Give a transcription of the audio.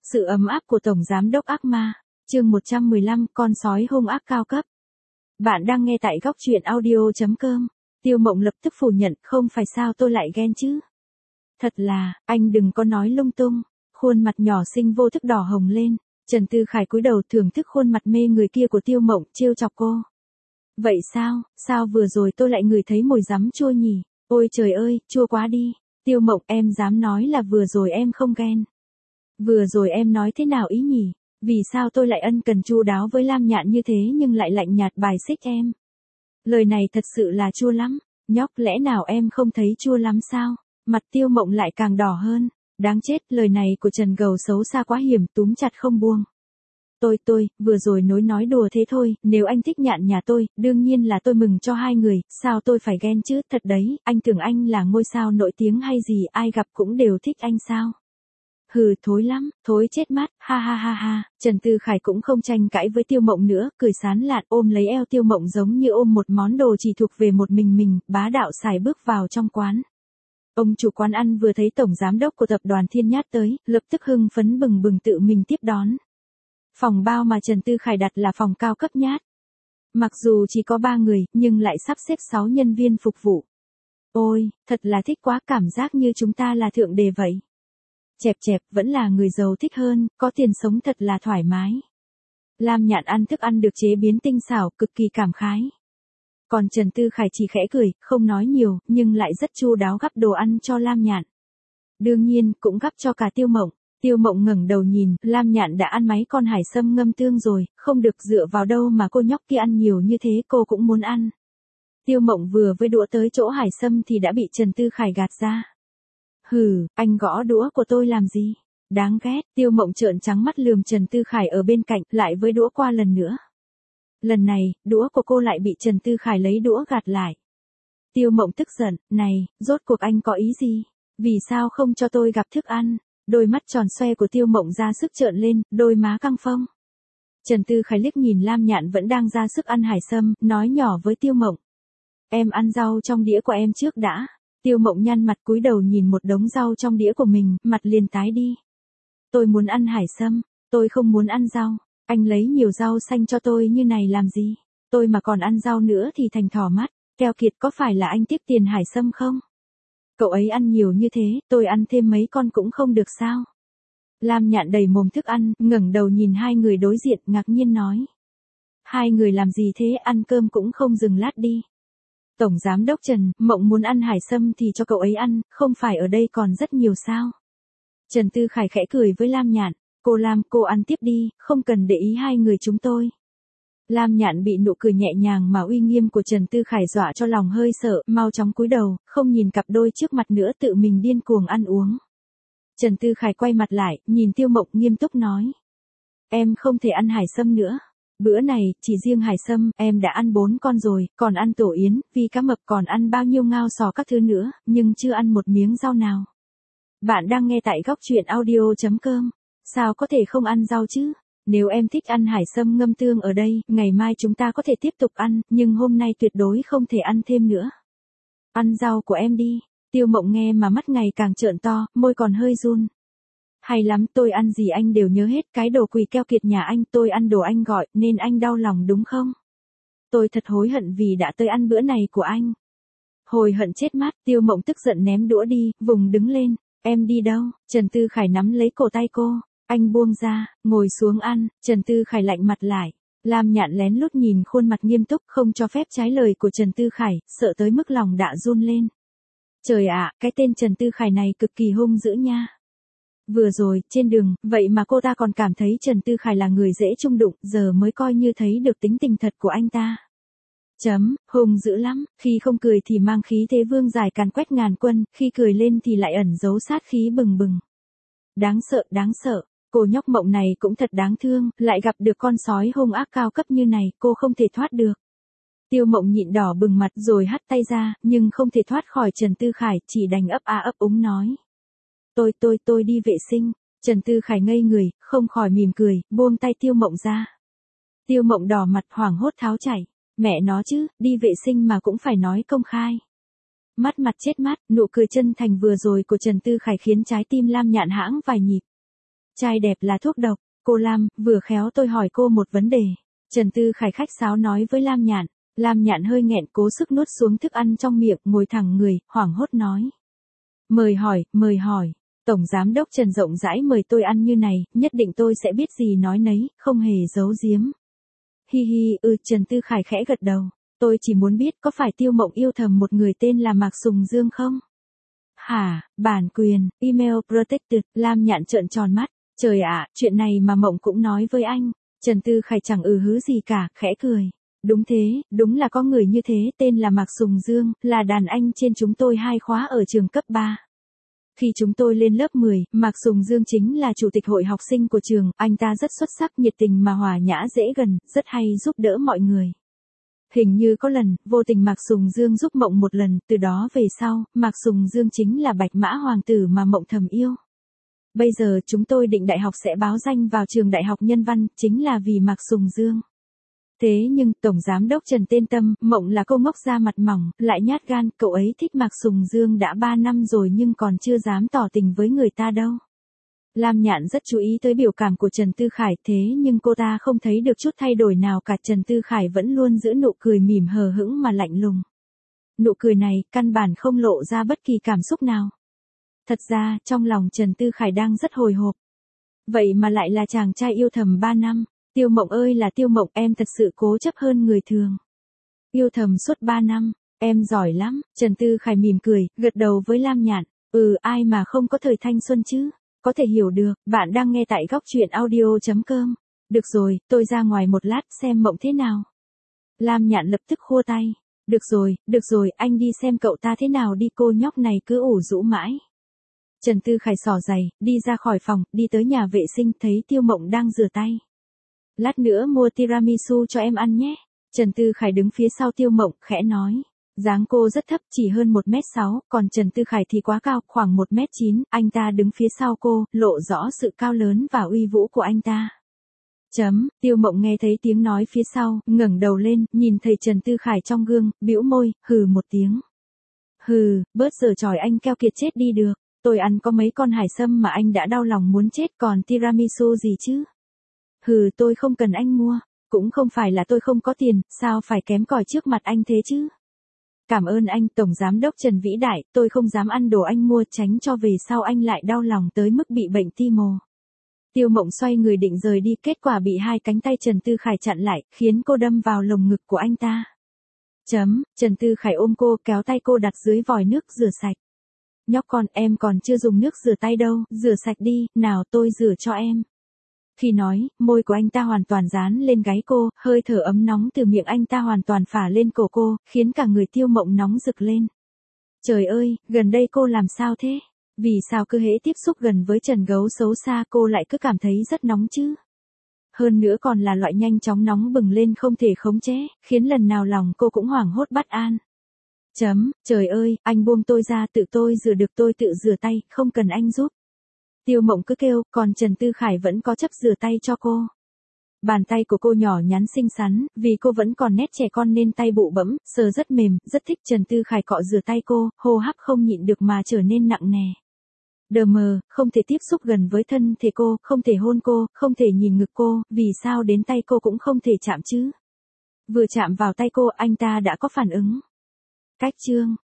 Sự ấm áp của Tổng Giám đốc ác ma, chương 115, con sói hung ác cao cấp. Bạn đang nghe tại góc truyện audio.com. Tiêu Mộng lập tức phủ nhận, không phải sao tôi lại ghen chứ. Thật là, anh đừng có nói lung tung. Khuôn mặt nhỏ xinh vô thức đỏ hồng lên. Trần Tư Khải cúi đầu thưởng thức khuôn mặt mê người kia của Tiêu Mộng, trêu chọc cô. Vậy sao vừa rồi tôi lại ngửi thấy mùi giấm chua nhỉ? Ôi trời ơi, chua quá đi. Tiêu Mộng, em dám nói là vừa rồi em không ghen. Vừa rồi em nói thế nào ý nhỉ? Vì sao tôi lại ân cần chu đáo với Lam Nhạn như thế nhưng lại lạnh nhạt bài xích em? Lời này thật sự là chua lắm. Nhóc, lẽ nào em không thấy chua lắm sao? Mặt Tiêu Mộng lại càng đỏ hơn. Đáng chết, lời này của Trần Gầu xấu xa quá hiểm, túm chặt không buông. Tôi, vừa rồi nói đùa thế thôi, nếu anh thích Nhạn nhà tôi, đương nhiên là tôi mừng cho hai người, sao tôi phải ghen chứ, thật đấy, anh tưởng anh là ngôi sao nổi tiếng hay gì, ai gặp cũng đều thích anh sao? Hừ, thối lắm, thối chết mắt, ha ha ha ha. Trần Tư Khải cũng không tranh cãi với Tiêu Mộng nữa, cười sán lạn ôm lấy eo Tiêu Mộng giống như ôm một món đồ chỉ thuộc về một mình, bá đạo xài bước vào trong quán. Ông chủ quán ăn vừa thấy tổng giám đốc của tập đoàn Thiên Nhát tới, lập tức hưng phấn bừng bừng tự mình tiếp đón. Phòng bao mà Trần Tư Khải đặt là phòng cao cấp nhát. Mặc dù chỉ có 3 người, nhưng lại sắp xếp 6 nhân viên phục vụ. Ôi, thật là thích quá, cảm giác như chúng ta là thượng đề vậy. Chẹp, vẫn là người giàu thích hơn, có tiền sống thật là thoải mái. Lam Nhạn ăn thức ăn được chế biến tinh xảo, cực kỳ cảm khái. Còn Trần Tư Khải chỉ khẽ cười, không nói nhiều, nhưng lại rất chu đáo gắp đồ ăn cho Lam Nhạn. Đương nhiên, cũng gắp cho cả Tiêu Mộng. Tiêu Mộng ngẩng đầu nhìn, Lam Nhạn đã ăn mấy con hải sâm ngâm tương rồi, không được dựa vào đâu mà cô nhóc kia ăn nhiều như thế, cô cũng muốn ăn. Tiêu Mộng vừa với đũa tới chỗ hải sâm thì đã bị Trần Tư Khải gạt ra. Hừ, anh gõ đũa của tôi làm gì? Đáng ghét, Tiêu Mộng trợn trắng mắt lườm Trần Tư Khải ở bên cạnh, lại với đũa qua lần nữa. Lần này, đũa của cô lại bị Trần Tư Khải lấy đũa gạt lại. Tiêu Mộng tức giận, này, rốt cuộc anh có ý gì? Vì sao không cho tôi gặp thức ăn? Đôi mắt tròn xoe của Tiêu Mộng ra sức trợn lên, đôi má căng phông. Trần Tư Khải liếc nhìn Lam Nhạn vẫn đang ra sức ăn hải sâm, nói nhỏ với Tiêu Mộng. Em ăn rau trong đĩa của em trước đã. Tiêu Mộng nhăn mặt cúi đầu nhìn một đống rau trong đĩa của mình, mặt liền tái đi. Tôi muốn ăn hải sâm, tôi không muốn ăn rau. Anh lấy nhiều rau xanh cho tôi như này làm gì? Tôi mà còn ăn rau nữa thì thành thỏ mắt. Keo kiệt, có phải là anh tiếc tiền hải sâm không? Cậu ấy ăn nhiều như thế, tôi ăn thêm mấy con cũng không được sao? Lam Nhạn đầy mồm thức ăn, ngẩng đầu nhìn hai người đối diện, ngạc nhiên nói. Hai người làm gì thế, ăn cơm cũng không dừng lát đi. Tổng Giám đốc Trần, Mộng muốn ăn hải sâm thì cho cậu ấy ăn, không phải ở đây còn rất nhiều sao? Trần Tư Khải khẽ cười với Lam Nhạn, cô Lam, cô ăn tiếp đi, không cần để ý hai người chúng tôi. Lam Nhạn bị nụ cười nhẹ nhàng mà uy nghiêm của Trần Tư Khải dọa cho lòng hơi sợ, mau chóng cúi đầu, không nhìn cặp đôi trước mặt nữa tự mình điên cuồng ăn uống. Trần Tư Khải quay mặt lại, nhìn Tiêu Mộng nghiêm túc nói. Em không thể ăn hải sâm nữa. Bữa này, chỉ riêng hải sâm, em đã ăn 4 con rồi, còn ăn tổ yến, vi cá mập còn ăn bao nhiêu ngao sò các thứ nữa, nhưng chưa ăn một miếng rau nào. Bạn đang nghe tại góc truyện audio.com. Sao có thể không ăn rau chứ? Nếu em thích ăn hải sâm ngâm tương ở đây, ngày mai chúng ta có thể tiếp tục ăn, nhưng hôm nay tuyệt đối không thể ăn thêm nữa. Ăn rau của em đi. Tiêu Mộng nghe mà mắt ngày càng trợn to, môi còn hơi run. Hay lắm, tôi ăn gì anh đều nhớ hết, cái đồ quỳ keo kiệt nhà anh, tôi ăn đồ anh gọi, nên anh đau lòng đúng không? Tôi thật hối hận vì đã tới ăn bữa này của anh. Hồi hận chết mắt, Tiêu Mộng tức giận ném đũa đi, vùng đứng lên. Em đi đâu? Trần Tư Khải nắm lấy cổ tay cô. Anh buông ra, ngồi xuống ăn. Trần Tư Khải lạnh mặt lại. Lam Nhạn lén lút nhìn khuôn mặt nghiêm túc không cho phép trái lời của Trần Tư Khải, sợ tới mức lòng đã run lên. Trời ạ, cái tên Trần Tư Khải này cực kỳ hung dữ nha. Vừa rồi, trên đường, vậy mà cô ta còn cảm thấy Trần Tư Khải là người dễ chung đụng, giờ mới coi như thấy được tính tình thật của anh ta. Hung dữ lắm, khi không cười thì mang khí thế vương dài càn quét ngàn quân, khi cười lên thì lại ẩn giấu sát khí bừng bừng. Đáng sợ, cô nhóc Mộng này cũng thật đáng thương, lại gặp được con sói hung ác cao cấp như này, cô không thể thoát được. Tiêu Mộng nhịn đỏ bừng mặt rồi hắt tay ra, nhưng không thể thoát khỏi Trần Tư Khải, chỉ đành ấp a ấp úng nói. Tôi đi vệ sinh. Trần Tư Khải ngây người, không khỏi mỉm cười, buông tay Tiêu Mộng ra. Tiêu Mộng đỏ mặt hoảng hốt tháo chảy. Mẹ nó chứ, đi vệ sinh mà cũng phải nói công khai. Mặt chết mắt, nụ cười chân thành vừa rồi của Trần Tư Khải khiến trái tim Lam Nhạn hãng vài nhịp. Trai đẹp là thuốc độc, cô Lam, vừa khéo tôi hỏi cô một vấn đề. Trần Tư Khải khách sáo nói với Lam Nhạn. Lam Nhạn hơi nghẹn cố sức nuốt xuống thức ăn trong miệng, ngồi thẳng người, hoảng hốt nói. Mời hỏi. Tổng Giám đốc Trần rộng rãi mời tôi ăn như này, nhất định tôi sẽ biết gì nói nấy, không hề giấu giếm. Hi hi, Trần Tư Khải khẽ gật đầu. Tôi chỉ muốn biết có phải Tiêu Mộng yêu thầm một người tên là Mạc Sùng Dương không? Hả, bản quyền, email protected, Lam Nhạn trợn tròn mắt. Trời ạ, chuyện này mà Mộng cũng nói với anh. Trần Tư Khải chẳng hứ gì cả, khẽ cười. Đúng thế, đúng là có người như thế, tên là Mạc Sùng Dương, là đàn anh trên chúng tôi 2 khóa ở trường cấp 3. Khi chúng tôi lên lớp 10, Mạc Sùng Dương chính là chủ tịch hội học sinh của trường, anh ta rất xuất sắc, nhiệt tình mà hòa nhã dễ gần, rất hay giúp đỡ mọi người. Hình như có lần, vô tình Mạc Sùng Dương giúp Mộng một lần, từ đó về sau, Mạc Sùng Dương chính là Bạch Mã Hoàng tử mà Mộng thầm yêu. Bây giờ chúng tôi định đại học sẽ báo danh vào trường Đại học Nhân văn, chính là vì Mạc Sùng Dương. Thế nhưng, Tổng Giám đốc Trần tên tâm, Mộng là cô ngốc da mặt mỏng, lại nhát gan, cậu ấy thích Mạc Sùng Dương đã 3 năm rồi nhưng còn chưa dám tỏ tình với người ta đâu. Lam Nhạn rất chú ý tới biểu cảm của Trần Tư Khải, thế nhưng cô ta không thấy được chút thay đổi nào cả. Trần Tư Khải vẫn luôn giữ nụ cười mỉm hờ hững mà lạnh lùng. Nụ cười này, căn bản không lộ ra bất kỳ cảm xúc nào. Thật ra, trong lòng Trần Tư Khải đang rất hồi hộp. Vậy mà lại là chàng trai yêu thầm 3 năm. Tiêu Mộng ơi là Tiêu Mộng, em thật sự cố chấp hơn người thường. Yêu thầm suốt 3 năm, em giỏi lắm. Trần Tư Khải mỉm cười, gật đầu với Lam Nhạn. Ai mà không có thời thanh xuân chứ. Có thể hiểu được, bạn đang nghe tại góc truyện audio.com. Được rồi, tôi ra ngoài một lát xem Mộng thế nào. Lam Nhạn lập tức khua tay. Được rồi, anh đi xem cậu ta thế nào đi, cô nhóc này cứ ủ rũ mãi. Trần Tư Khải xỏ giày, đi ra khỏi phòng, đi tới nhà vệ sinh, thấy Tiêu Mộng đang rửa tay. Lát nữa mua tiramisu cho em ăn nhé. Trần Tư Khải đứng phía sau Tiêu Mộng, khẽ nói. Dáng cô rất thấp, chỉ hơn 1m6, còn Trần Tư Khải thì quá cao, khoảng 1m9, anh ta đứng phía sau cô, lộ rõ sự cao lớn và uy vũ của anh ta. Tiêu Mộng nghe thấy tiếng nói phía sau, ngẩng đầu lên, nhìn thấy Trần Tư Khải trong gương, bĩu môi, hừ một tiếng. Bớt giở trò anh keo kiệt chết đi được, tôi ăn có mấy con hải sâm mà anh đã đau lòng muốn chết, còn tiramisu gì chứ? Tôi không cần anh mua, cũng không phải là tôi không có tiền, sao phải kém cỏi trước mặt anh thế chứ? Cảm ơn anh, Tổng Giám đốc Trần vĩ đại, tôi không dám ăn đồ anh mua, tránh cho về sau anh lại đau lòng tới mức bị bệnh ti mồ. Tiêu Mộng xoay người định rời đi, kết quả bị 2 cánh tay Trần Tư Khải chặn lại, khiến cô đâm vào lồng ngực của anh ta. Trần Tư Khải ôm cô, kéo tay cô đặt dưới vòi nước rửa sạch. Nhóc con, em còn chưa dùng nước rửa tay đâu, rửa sạch đi, nào tôi rửa cho em. Khi nói, môi của anh ta hoàn toàn dán lên gáy cô, hơi thở ấm nóng từ miệng anh ta hoàn toàn phả lên cổ cô, khiến cả người Tiêu Mộng nóng rực lên. Trời ơi, gần đây cô làm sao thế? Vì sao cứ hễ tiếp xúc gần với Trần gấu xấu xa cô lại cứ cảm thấy rất nóng chứ? Hơn nữa còn là loại nhanh chóng nóng bừng lên không thể khống chế, khiến lần nào lòng cô cũng hoảng hốt bất an. Trời ơi, anh buông tôi ra, tự tôi rửa được, tôi tự rửa tay, không cần anh giúp. Tiêu Mộng cứ kêu, còn Trần Tư Khải vẫn có chấp rửa tay cho cô. Bàn tay của cô nhỏ nhắn xinh xắn, vì cô vẫn còn nét trẻ con nên tay bụ bẫm, sờ rất mềm, rất thích. Trần Tư Khải cọ rửa tay cô, hô hấp không nhịn được mà trở nên nặng nề. Đờ mờ, không thể tiếp xúc gần với thân thể cô, không thể hôn cô, không thể nhìn ngực cô, vì sao đến tay cô cũng không thể chạm chứ? Vừa chạm vào tay cô, anh ta đã có phản ứng. Cách chương